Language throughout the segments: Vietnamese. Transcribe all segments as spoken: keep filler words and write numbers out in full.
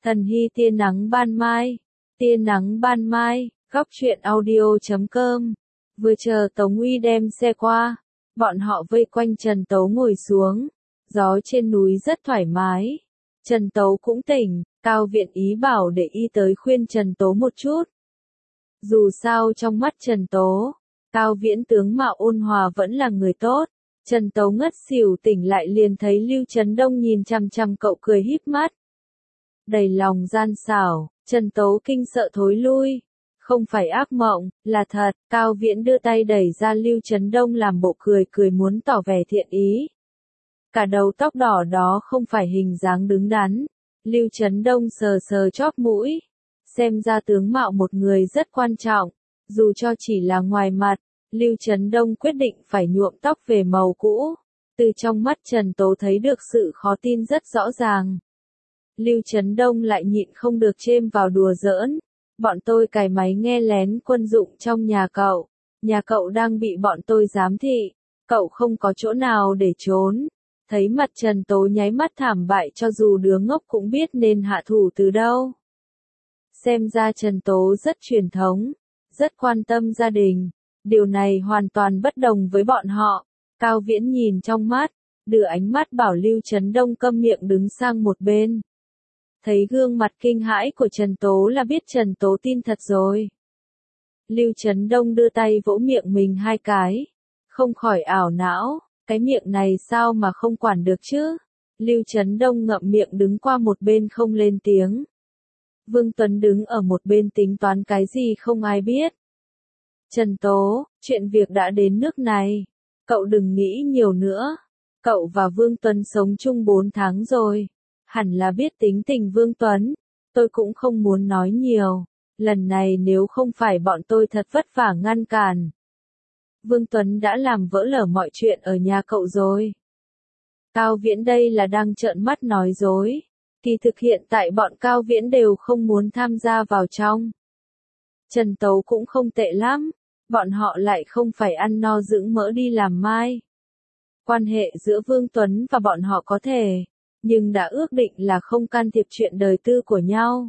Thần hy tia nắng ban mai, tia nắng ban mai, góc truyện audio chấm com. Vừa chờ Tống Uy đem xe qua, bọn họ vây quanh Trần Tấu ngồi xuống, gió trên núi rất thoải mái. Trần Tấu cũng tỉnh, Cao Viện ý bảo để y tới khuyên Trần Tố một chút. Dù sao trong mắt Trần Tố, Cao Viễn tướng mạo ôn hòa vẫn là người tốt. Trần Tấu ngất xỉu tỉnh lại liền thấy Lưu Trấn Đông nhìn chằm chằm cậu cười híp mắt. Đầy lòng gian xảo, Trần Tấu kinh sợ thối lui. Không phải ác mộng, là thật. Cao Viễn đưa tay đẩy ra Lưu Trấn Đông làm bộ cười cười muốn tỏ vẻ thiện ý. Cả đầu tóc đỏ đó không phải hình dáng đứng đắn. Lưu Trấn Đông sờ sờ chóp mũi. Xem ra tướng mạo một người rất quan trọng. Dù cho chỉ là ngoài mặt, Lưu Trấn Đông quyết định phải nhuộm tóc về màu cũ. Từ trong mắt Trần Tố thấy được sự khó tin rất rõ ràng. Lưu Trấn Đông lại nhịn không được chêm vào đùa giỡn. Bọn tôi cài máy nghe lén quân dụng trong nhà cậu. Nhà cậu đang bị bọn tôi giám thị. Cậu không có chỗ nào để trốn. Thấy mặt Trần Tố nháy mắt thảm bại cho dù đứa ngốc cũng biết nên hạ thủ từ đâu. Xem ra Trần Tố rất truyền thống, rất quan tâm gia đình. Điều này hoàn toàn bất đồng với bọn họ. Cao Viễn nhìn trong mắt, đưa ánh mắt bảo Lưu Trấn Đông câm miệng đứng sang một bên. Thấy gương mặt kinh hãi của Trần Tố là biết Trần Tố tin thật rồi. Lưu Trấn Đông đưa tay vỗ miệng mình hai cái. Không khỏi ảo não, cái miệng này sao mà không quản được chứ. Lưu Trấn Đông ngậm miệng đứng qua một bên không lên tiếng. Vương Tuấn đứng ở một bên tính toán cái gì không ai biết. Trần Tố, chuyện việc đã đến nước này. Cậu đừng nghĩ nhiều nữa. Cậu và Vương Tuấn sống chung bốn tháng rồi. Hẳn là biết tính tình Vương Tuấn. Tôi cũng không muốn nói nhiều. Lần này nếu không phải bọn tôi thật vất vả ngăn cản. Vương Tuấn đã làm vỡ lở mọi chuyện ở nhà cậu rồi. Cao Viễn đây là đang trợn mắt nói dối. Kỳ thực hiện tại bọn Cao Viễn đều không muốn tham gia vào trong. Trần Tấu cũng không tệ lắm. Bọn họ lại không phải ăn no dưỡng mỡ đi làm mai. Quan hệ giữa Vương Tuấn và bọn họ có thể, nhưng đã ước định là không can thiệp chuyện đời tư của nhau.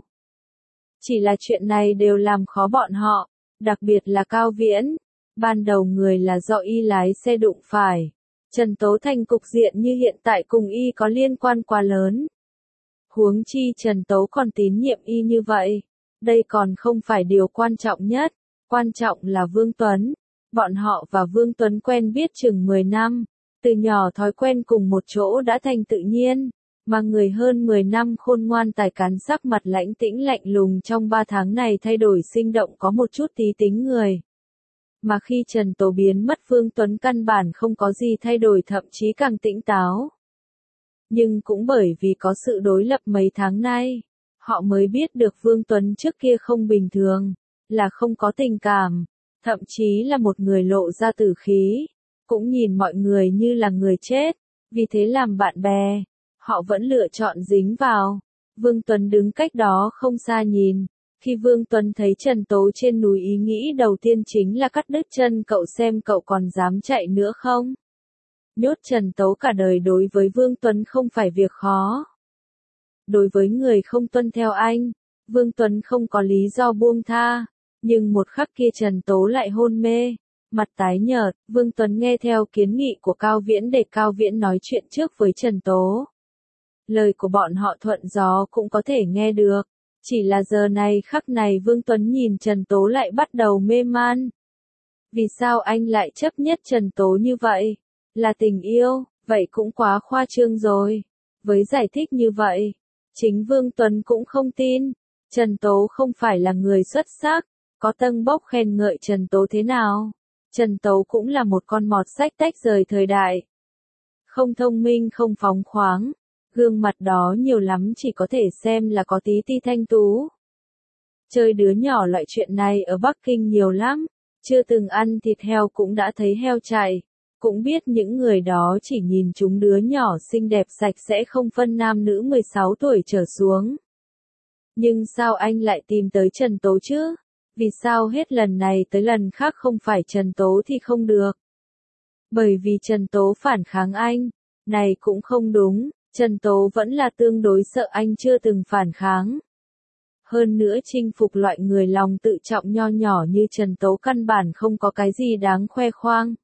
Chỉ là chuyện này đều làm khó bọn họ, đặc biệt là Cao Viễn. Ban đầu người là do y lái xe đụng phải. Trần Tố thành cục diện như hiện tại cùng y có liên quan quá lớn. Huống chi Trần Tố còn tín nhiệm y như vậy. Đây còn không phải điều quan trọng nhất. Quan trọng là Vương Tuấn. Bọn họ và Vương Tuấn quen biết chừng mười năm. Từ nhỏ thói quen cùng một chỗ đã thành tự nhiên. Mà người hơn mười năm khôn ngoan tài cán sắc mặt lãnh tĩnh lạnh lùng trong ba tháng này thay đổi sinh động có một chút tí tính người. Mà khi Trần Tố biến mất Vương Tuấn căn bản không có gì thay đổi thậm chí càng tĩnh táo. Nhưng cũng bởi vì có sự đối lập mấy tháng nay, họ mới biết được Vương Tuấn trước kia không bình thường, là không có tình cảm, thậm chí là một người lộ ra tử khí, cũng nhìn mọi người như là người chết, vì thế làm bạn bè, họ vẫn lựa chọn dính vào. Vương Tuấn đứng cách đó không xa nhìn, khi Vương Tuấn thấy Trần Tố trên núi ý nghĩ đầu tiên chính là cắt đứt chân cậu xem cậu còn dám chạy nữa không. Nhốt Trần Tố cả đời đối với Vương Tuấn không phải việc khó. Đối với người không tuân theo anh, Vương Tuấn không có lý do buông tha, nhưng một khắc kia Trần Tố lại hôn mê, mặt tái nhợt, Vương Tuấn nghe theo kiến nghị của Cao Viễn để Cao Viễn nói chuyện trước với Trần Tố. Lời của bọn họ thuận gió cũng có thể nghe được, chỉ là giờ này khắc này Vương Tuấn nhìn Trần Tố lại bắt đầu mê man. Vì sao anh lại chấp nhất Trần Tố như vậy? Là tình yêu, vậy cũng quá khoa trương rồi. Với giải thích như vậy, chính Vương Tuấn cũng không tin. Trần Tố không phải là người xuất sắc, có tâng bốc khen ngợi Trần Tố thế nào. Trần Tố cũng là một con mọt sách tách rời thời đại. Không thông minh không phóng khoáng, gương mặt đó nhiều lắm chỉ có thể xem là có tí ti thanh tú. Chơi đứa nhỏ loại chuyện này ở Bắc Kinh nhiều lắm, chưa từng ăn thịt heo cũng đã thấy heo chạy. Cũng biết những người đó chỉ nhìn chúng đứa nhỏ xinh đẹp sạch sẽ không phân nam nữ mười sáu tuổi trở xuống. Nhưng sao anh lại tìm tới Trần Tố chứ? Vì sao hết lần này tới lần khác không phải Trần Tố thì không được? Bởi vì Trần Tố phản kháng anh. Này cũng không đúng, Trần Tố vẫn là tương đối sợ anh chưa từng phản kháng. Hơn nữa chinh phục loại người lòng tự trọng nho nhỏ như Trần Tố căn bản không có cái gì đáng khoe khoang.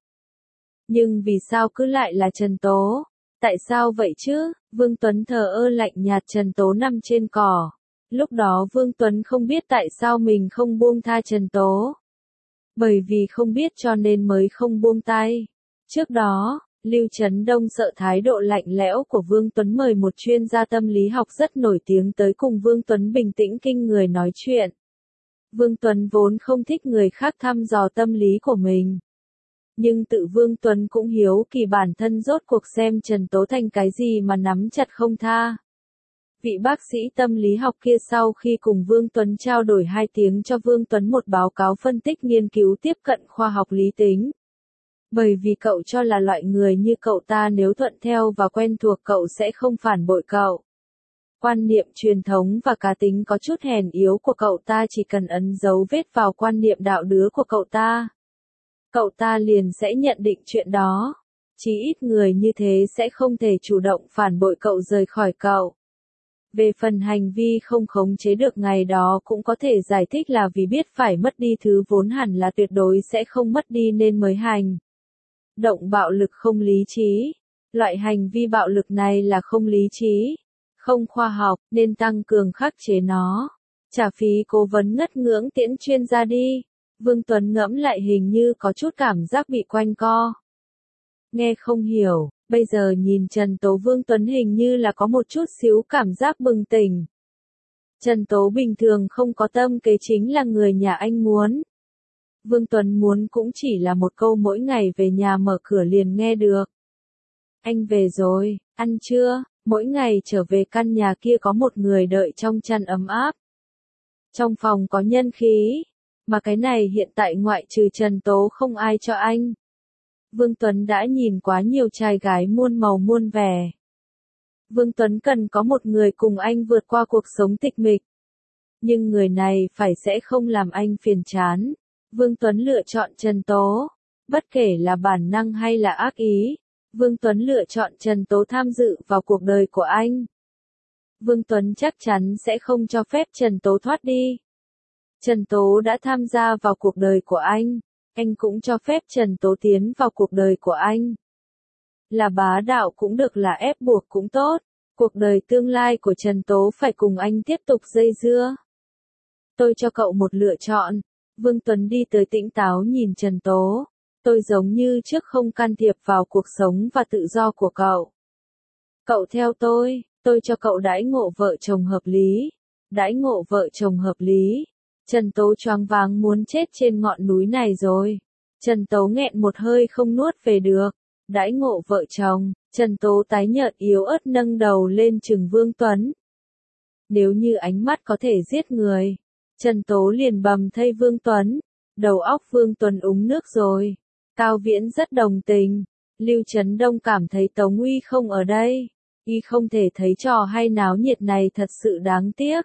Nhưng vì sao cứ lại là Trần Tố? Tại sao vậy chứ? Vương Tuấn thờ ơ lạnh nhạt Trần Tố nằm trên cỏ. Lúc đó Vương Tuấn không biết tại sao mình không buông tha Trần Tố. Bởi vì không biết cho nên mới không buông tay. Trước đó, Lưu Trấn Đông sợ thái độ lạnh lẽo của Vương Tuấn mời một chuyên gia tâm lý học rất nổi tiếng tới cùng Vương Tuấn bình tĩnh kinh người nói chuyện. Vương Tuấn vốn không thích người khác thăm dò tâm lý của mình. Nhưng tự Vương Tuấn cũng hiếu kỳ bản thân rốt cuộc xem Trần Tố thành cái gì mà nắm chặt không tha. Vị bác sĩ tâm lý học kia sau khi cùng Vương Tuấn trao đổi hai tiếng cho Vương Tuấn một báo cáo phân tích nghiên cứu tiếp cận khoa học lý tính. Bởi vì cậu cho là loại người như cậu ta nếu thuận theo và quen thuộc cậu sẽ không phản bội cậu. Quan niệm truyền thống và cá tính có chút hèn yếu của cậu ta chỉ cần ấn dấu vết vào quan niệm đạo đứa của cậu ta. Cậu ta liền sẽ nhận định chuyện đó. Chỉ ít người như thế sẽ không thể chủ động phản bội cậu rời khỏi cậu. Về phần hành vi không khống chế được ngày đó cũng có thể giải thích là vì biết phải mất đi thứ vốn hẳn là tuyệt đối sẽ không mất đi nên mới hành động bạo lực không lý trí. Loại hành vi bạo lực này là không lý trí, không khoa học, nên tăng cường khắc chế nó. Trả phí cố vấn ngất ngưỡng tiễn chuyên gia đi. Vương Tuấn ngẫm lại hình như có chút cảm giác bị quanh co. Nghe không hiểu, bây giờ nhìn Trần Tố Vương Tuấn hình như là có một chút xíu cảm giác bừng tỉnh. Trần Tố bình thường không có tâm kế chính là người nhà anh muốn. Vương Tuấn muốn cũng chỉ là một câu mỗi ngày về nhà mở cửa liền nghe được. Anh về rồi, ăn chưa? Mỗi ngày trở về căn nhà kia có một người đợi trong chăn ấm áp. Trong phòng có nhân khí, mà cái này hiện tại ngoại trừ Trần Tố không ai cho anh. Vương Tuấn đã nhìn quá nhiều trai gái muôn màu muôn vẻ. Vương Tuấn cần có một người cùng anh vượt qua cuộc sống tịch mịch. Nhưng người này phải sẽ không làm anh phiền chán. Vương Tuấn lựa chọn Trần Tố. Bất kể là bản năng hay là ác ý, Vương Tuấn lựa chọn Trần Tố tham dự vào cuộc đời của anh. Vương Tuấn chắc chắn sẽ không cho phép Trần Tố thoát đi. Trần Tố đã tham gia vào cuộc đời của anh. Anh cũng cho phép Trần Tố tiến vào cuộc đời của anh. Là bá đạo cũng được là ép buộc cũng tốt. Cuộc đời tương lai của Trần Tố phải cùng anh tiếp tục dây dưa. Tôi cho cậu một lựa chọn. Vương Tuấn đi tới tĩnh táo nhìn Trần Tố. Tôi giống như trước không can thiệp vào cuộc sống và tự do của cậu. Cậu theo tôi, tôi cho cậu đãi ngộ vợ chồng hợp lý. Đãi ngộ vợ chồng hợp lý. Trần Tố choáng váng muốn chết trên ngọn núi này rồi. Trần Tố nghẹn một hơi không nuốt về được. Đãi ngộ vợ chồng, Trần Tố tái nhợt yếu ớt nâng đầu lên trừng Vương Tuấn. Nếu như ánh mắt có thể giết người, Trần Tố liền bầm thây Vương Tuấn. Đầu óc Vương Tuấn uống nước rồi. Cao Viễn rất đồng tình. Lưu Trấn Đông cảm thấy Tống Uy không ở đây. Y không thể thấy trò hay náo nhiệt này thật sự đáng tiếc.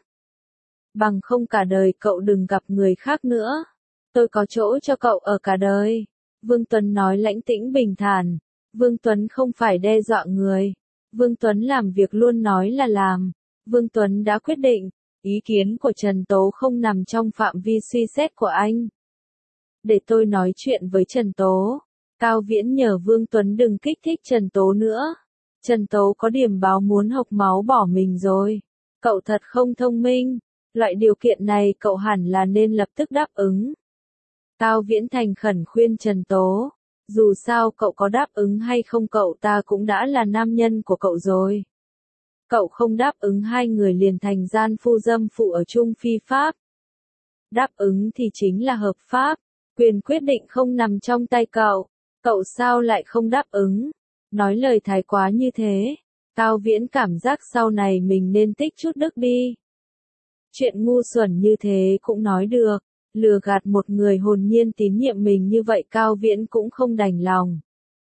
Bằng không cả đời cậu đừng gặp người khác nữa. Tôi có chỗ cho cậu ở cả đời. Vương Tuấn nói lãnh tĩnh bình thản. Vương Tuấn không phải đe dọa người. Vương Tuấn làm việc luôn nói là làm. Vương Tuấn đã quyết định. Ý kiến của Trần Tố không nằm trong phạm vi suy xét của anh. Để tôi nói chuyện với Trần Tố. Cao Viễn nhờ Vương Tuấn đừng kích thích Trần Tố nữa. Trần Tố có điểm báo muốn hộc máu bỏ mình rồi. Cậu thật không thông minh. Loại điều kiện này cậu hẳn là nên lập tức đáp ứng. Cao Viễn thành khẩn khuyên Trần Tố. Dù sao cậu có đáp ứng hay không cậu ta cũng đã là nam nhân của cậu rồi. Cậu không đáp ứng hai người liền thành gian phu dâm phụ ở chung phi pháp. Đáp ứng thì chính là hợp pháp. Quyền quyết định không nằm trong tay cậu. Cậu sao lại không đáp ứng? Nói lời thái quá như thế. Cao Viễn cảm giác sau này mình nên tích chút đức đi. Chuyện ngu xuẩn như thế cũng nói được. Lừa gạt một người hồn nhiên tín nhiệm mình như vậy Cao Viễn cũng không đành lòng.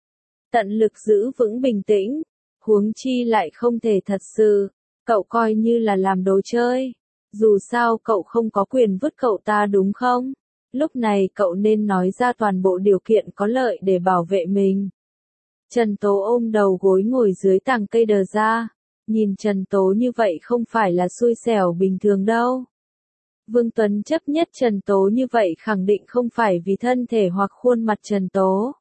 Tận lực giữ vững bình tĩnh. Huống chi lại không thể thật sự. Cậu coi như là làm đồ chơi. Dù sao cậu không có quyền vứt cậu ta đúng không? Lúc này cậu nên nói ra toàn bộ điều kiện có lợi để bảo vệ mình. Trần Tố ôm đầu gối ngồi dưới tàng cây đờ ra. Nhìn Trần Tố như vậy không phải là xui xẻo bình thường đâu. Vương Tuấn chấp nhất Trần Tố như vậy khẳng định không phải vì thân thể hoặc khuôn mặt Trần Tố.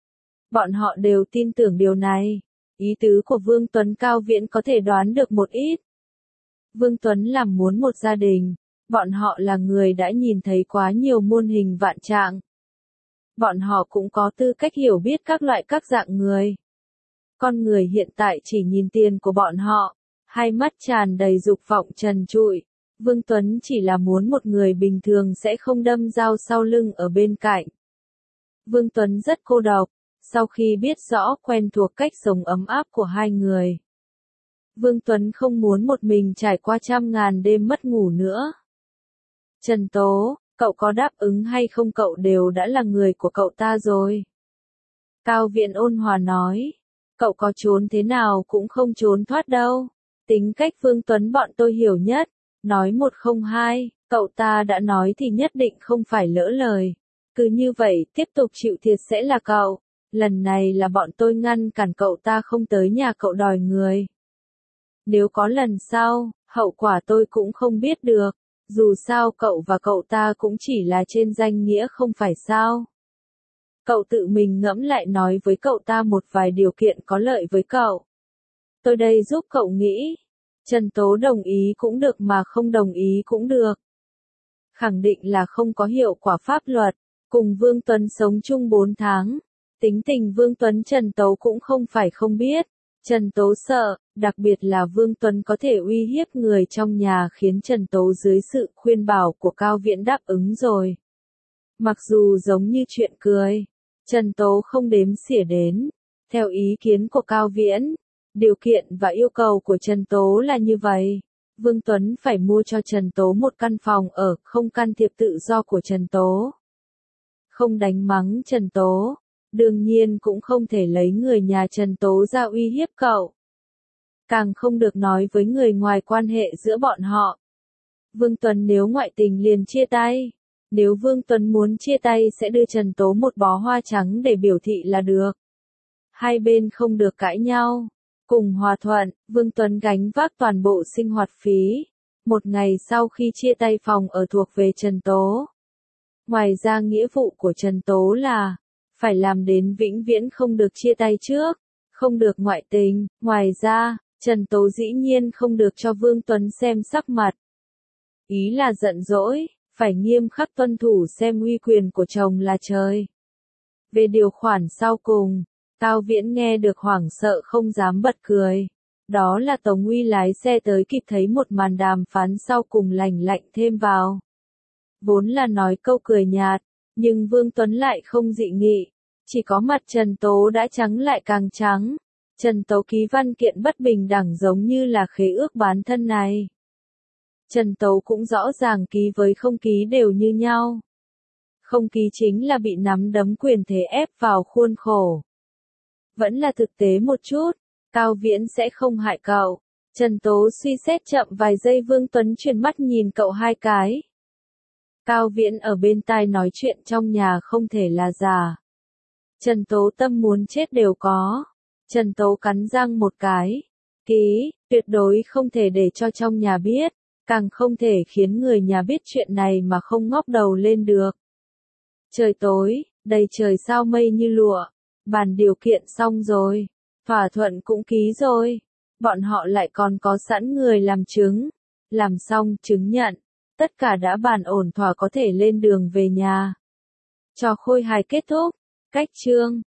Bọn họ đều tin tưởng điều này. Ý tứ của Vương Tuấn Cao Viễn có thể đoán được một ít. Vương Tuấn làm muốn một gia đình. Bọn họ là người đã nhìn thấy quá nhiều muôn hình vạn trạng. Bọn họ cũng có tư cách hiểu biết các loại các dạng người. Con người hiện tại chỉ nhìn tiền của bọn họ, hai mắt tràn đầy dục vọng trần trụi. Vương Tuấn chỉ là muốn một người bình thường sẽ không đâm dao sau lưng ở bên cạnh. Vương Tuấn rất cô độc, sau khi biết rõ quen thuộc cách sống ấm áp của hai người. Vương Tuấn không muốn một mình trải qua trăm ngàn đêm mất ngủ nữa. Trần Tố, cậu có đáp ứng hay không cậu đều đã là người của cậu ta rồi. Cao Viễn ôn hòa nói, cậu có trốn thế nào cũng không trốn thoát đâu. Tính cách Vương Tuấn bọn tôi hiểu nhất, nói một không hai, cậu ta đã nói thì nhất định không phải lỡ lời. Cứ như vậy tiếp tục chịu thiệt sẽ là cậu, lần này là bọn tôi ngăn cản cậu ta không tới nhà cậu đòi người. Nếu có lần sau, hậu quả tôi cũng không biết được. Dù sao cậu và cậu ta cũng chỉ là trên danh nghĩa không phải sao. Cậu tự mình ngẫm lại nói với cậu ta một vài điều kiện có lợi với cậu. Tôi đây giúp cậu nghĩ. Trần Tố đồng ý cũng được mà không đồng ý cũng được. Khẳng định là không có hiệu quả pháp luật. Cùng Vương Tuấn sống chung bốn tháng. Tính tình Vương Tuấn Trần Tố cũng không phải không biết. Trần Tố sợ, đặc biệt là Vương Tuấn có thể uy hiếp người trong nhà khiến Trần Tố dưới sự khuyên bảo của Cao Viễn đáp ứng rồi. Mặc dù giống như chuyện cười, Trần Tố không đếm xỉa đến. Theo ý kiến của Cao Viễn, điều kiện và yêu cầu của Trần Tố là như vậy. Vương Tuấn phải mua cho Trần Tố một căn phòng ở, không can thiệp tự do của Trần Tố. Không đánh mắng Trần Tố. Đương nhiên cũng không thể lấy người nhà Trần Tố ra uy hiếp cậu. Càng không được nói với người ngoài quan hệ giữa bọn họ. Vương Tuấn nếu ngoại tình liền chia tay. Nếu Vương Tuấn muốn chia tay sẽ đưa Trần Tố một bó hoa trắng để biểu thị là được. Hai bên không được cãi nhau. Cùng hòa thuận, Vương Tuấn gánh vác toàn bộ sinh hoạt phí. Một ngày sau khi chia tay phòng ở thuộc về Trần Tố. Ngoài ra nghĩa vụ của Trần Tố là phải làm đến vĩnh viễn không được chia tay trước, không được ngoại tình. Ngoài ra, Trần Tố dĩ nhiên không được cho Vương Tuấn xem sắc mặt. Ý là giận dỗi, phải nghiêm khắc tuân thủ xem uy quyền của chồng là trời. Về điều khoản sau cùng, Cao Viễn nghe được hoảng sợ không dám bật cười. Đó là Tống Uy lái xe tới kịp thấy một màn đàm phán sau cùng lành lạnh thêm vào. Vốn là nói câu cười nhạt, nhưng Vương Tuấn lại không dị nghị. Chỉ có mặt Trần Tố đã trắng lại càng trắng. Trần Tố ký văn kiện bất bình đẳng giống như là khế ước bán thân này. Trần Tố cũng rõ ràng ký với không ký đều như nhau. Không ký chính là bị nắm đấm quyền thế ép vào khuôn khổ. Vẫn là thực tế một chút, Cao Viễn sẽ không hại cậu. Trần Tố suy xét chậm vài giây Vương Tuấn chuyển mắt nhìn cậu hai cái. Cao Viễn ở bên tai nói chuyện trong nhà không thể là giả. Trần Tố tâm muốn chết đều có. Trần Tố cắn răng một cái. Ký, tuyệt đối không thể để cho trong nhà biết. Càng không thể khiến người nhà biết chuyện này mà không ngóc đầu lên được. Trời tối, đầy trời sao mây như lụa. Bàn điều kiện xong rồi. Thỏa thuận cũng ký rồi. Bọn họ lại còn có sẵn người làm chứng. Làm xong chứng nhận. Tất cả đã bàn ổn thỏa có thể lên đường về nhà. Trò khôi hài kết thúc. Cách chương